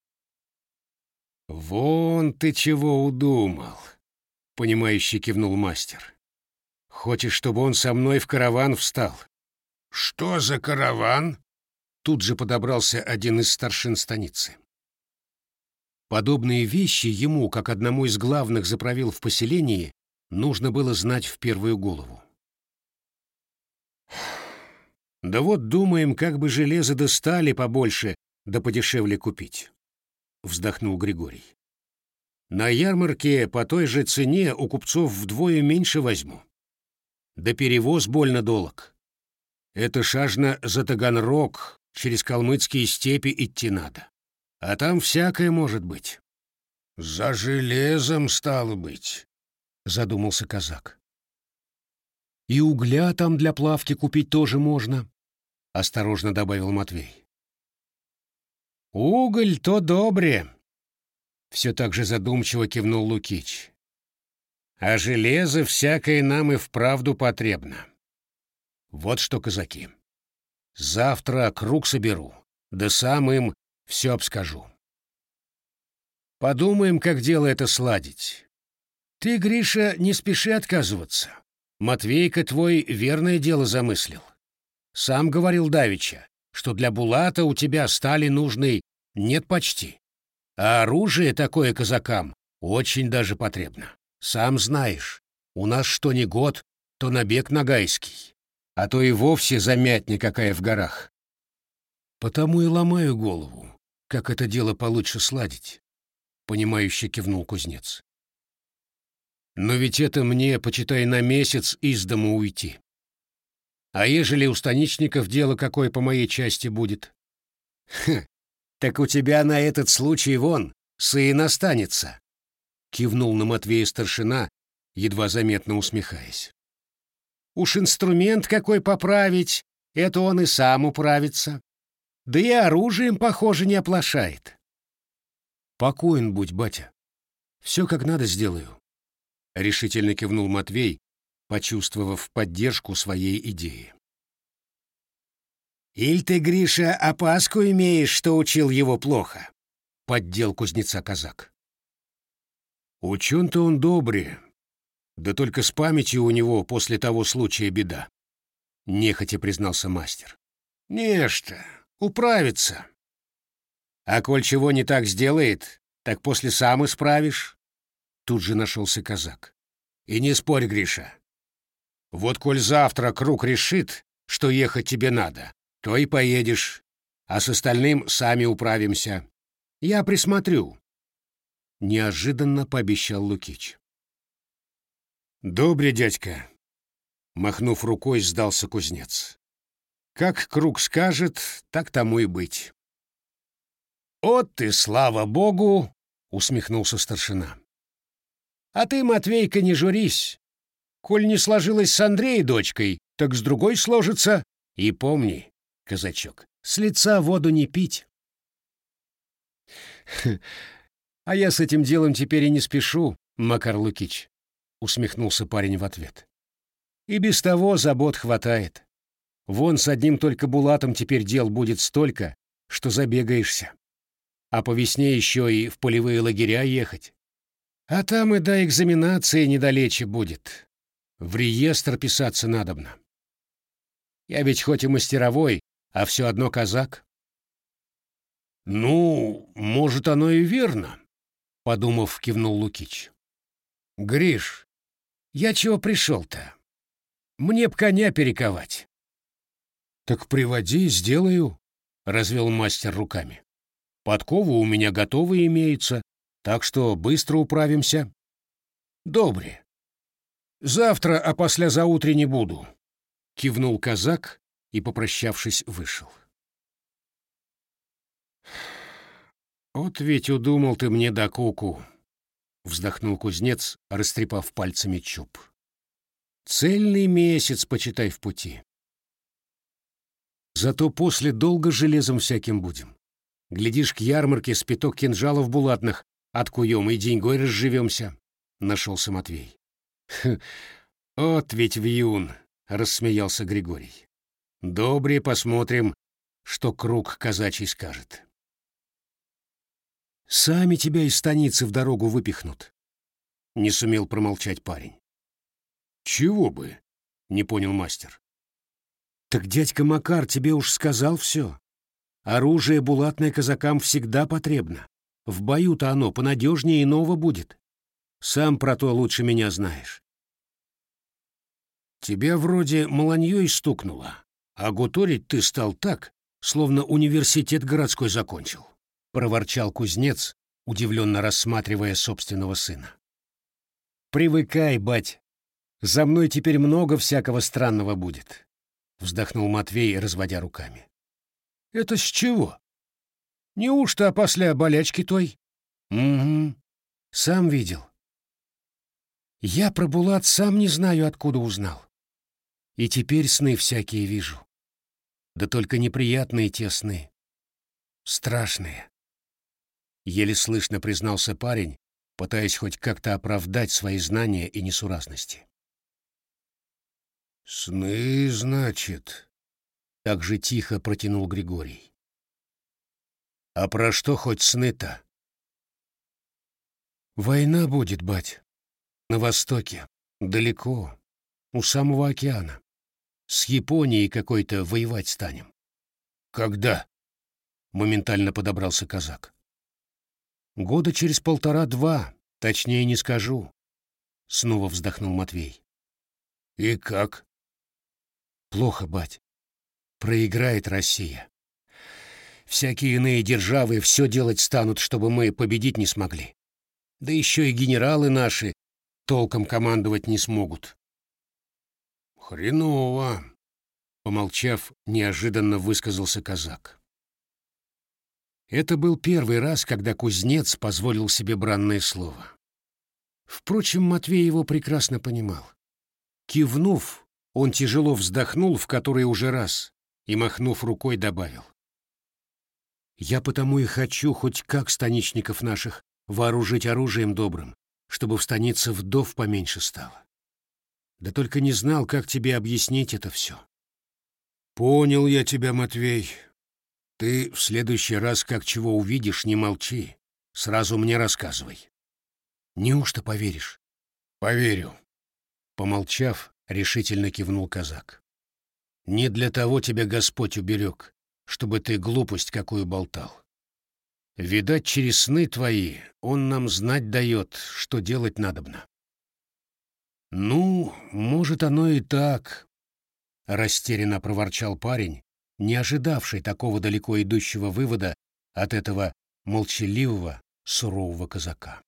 Вон ты чего удумал, понимающе кивнул мастер. Хочешь, чтобы он со мной в караван встал? Что за караван? Тут же подобрался один из старшин станицы. Подобные вещи ему, как одному из главных заправил в поселении, нужно было знать в первую голову. Да вот думаем, как бы железо да стали побольше, да подешевле купить, вздохнул Григорий. На ярмарке по той же цене у купцов вдвое меньше возьму. Да перевоз больно долг. Это шажно за Таганрог, через калмыцкие степи идти надо. А там всякое может быть. За железом, стало быть, задумался казак. И угля там для плавки купить тоже можно, осторожно добавил Матвей. Уголь то добре, все так же задумчиво кивнул Лукич. А железо всякое нам и вправду потребно. Вот что, казаки, завтра круг соберу, да сам им все обскажу. Подумаем, как дело это сладить. Ты, Гриша, не спеши отказываться. Матвейка твой верное дело замыслил. Сам говорил давеча, что для Булата у тебя стали нужной нет почти. А оружие такое казакам очень даже потребно. Сам знаешь, у нас что ни год, то набег нагайский, а то и вовсе замятня какая в горах. Потому и ломаю голову, как это дело получше сладить, — понимающе кивнул кузнец. Но ведь это мне, почитай, на месяц из дому уйти. А ежели у станичников дело какое по моей части будет? Так у тебя на этот случай вон сын останется, — кивнул на Матвея старшина, едва заметно усмехаясь. Уж инструмент какой поправить, это он и сам управится. Да и оружием, похоже, не оплошает. Покоен будь, батя. Все как надо сделаю, — решительно кивнул Матвей, почувствовав поддержку своей идеи. «Иль ты, Гриша, опаску имеешь, что учил его плохо?» — поддел кузнеца казак. «Учен-то он добрый, да только с памятью у него после того случая беда», — нехотя признался мастер. «Нечто, управится. А коль чего не так сделает, так после сам исправишь», — тут же нашелся казак. «И не спорь, Гриша. Вот коль завтра круг решит, что ехать тебе надо, то и поедешь, а с остальным сами управимся. Я присмотрю», — неожиданно пообещал Лукич. «Добре, дядька», — махнув рукой, сдался кузнец. «Как круг скажет, так тому и быть». «От ты, слава богу!» — усмехнулся старшина. «А ты, Матвейка, не журись. Коль не сложилось с Андреей дочкой, так с другой сложится. И помни, казачок, с лица воду не пить». «А я с этим делом теперь и не спешу, Макар Лукич», — усмехнулся парень в ответ. «И без того забот хватает. Вон с одним только Булатом теперь дел будет столько, что забегаешься. А по весне еще и в полевые лагеря ехать. А там и до экзаменации недалече будет. В реестр писаться надобно. Я ведь хоть и мастеровой, а все одно казак». «Ну, может, оно и верно», — подумав, кивнул Лукич. «Гриш, я чего пришел-то? Мне б коня перековать». «Так приводи, сделаю», развел мастер руками. Подковы у меня готовы имеются, так что быстро управимся. Добре. Завтра, а послезаутре не буду, кивнул казак и, попрощавшись, вышел. Вот ведь удумал ты мне докуку, вздохнул кузнец, растрепав пальцами чуб. Цельный месяц, почитай, в пути. Зато после долго железом всяким будем. Глядишь, к ярмарке с пяток кинжалов булатных откуем и деньгой разживемся, — нашелся Матвей. — Вот ведь вьюн, — рассмеялся Григорий. — Добре, посмотрим, что круг казачий скажет. — Сами тебя из станицы в дорогу выпихнут, — не сумел промолчать парень. — Чего бы? — не понял мастер. — Так дядька Макар тебе уж сказал все. Оружие булатное казакам всегда потребно. В бою-то оно понадежнее иного будет. Сам про то лучше меня знаешь. Тебя вроде маланьей стукнуло, а гуторить ты стал так, словно университет городской закончил, — проворчал кузнец, удивленно рассматривая собственного сына. Привыкай, бать, за мной теперь много всякого странного будет, — вздохнул Матвей, разводя руками. Это с чего? Неужто опосля болячки той? Угу, сам видел. Я про Булат сам не знаю, откуда узнал. И теперь сны всякие вижу. Да только неприятные те сны. Страшные. Еле слышно признался парень, пытаясь хоть как-то оправдать свои знания и несуразности. «Сны, значит?» — так же тихо протянул Григорий. «А про что хоть сны-то?» «Война будет, бать. На востоке, далеко, у самого океана. С Японией какой-то воевать станем». «Когда?» — моментально подобрался казак. «Года через 1,5-2, точнее не скажу», — снова вздохнул Матвей. «И как?» «Плохо, бать. Проиграет Россия. Всякие иные державы все делать станут, чтобы мы победить не смогли. Да еще и генералы наши толком командовать не смогут». «Хреново», — помолчав, неожиданно высказался казак. Это был первый раз, когда кузнец позволил себе бранное слово. Впрочем, Матвей его прекрасно понимал. Кивнув, он тяжело вздохнул в который уже раз и, махнув рукой, добавил. «Я потому и хочу хоть как станичников наших вооружить оружием добрым, чтобы в станице вдов поменьше стало. Да только не знал, как тебе объяснить это все». «Понял я тебя, Матвей. Ты в следующий раз, как чего увидишь, не молчи. Сразу мне рассказывай». «Неужто поверишь?» «Поверю», — помолчав, решительно кивнул казак. «Не для того тебя Господь уберег, чтобы ты глупость какую болтал. Видать, через сны твои он нам знать дает, что делать надобно». «Ну, может, оно и так», — растерянно проворчал парень, не ожидавший такого далеко идущего вывода от этого молчаливого, сурового казака.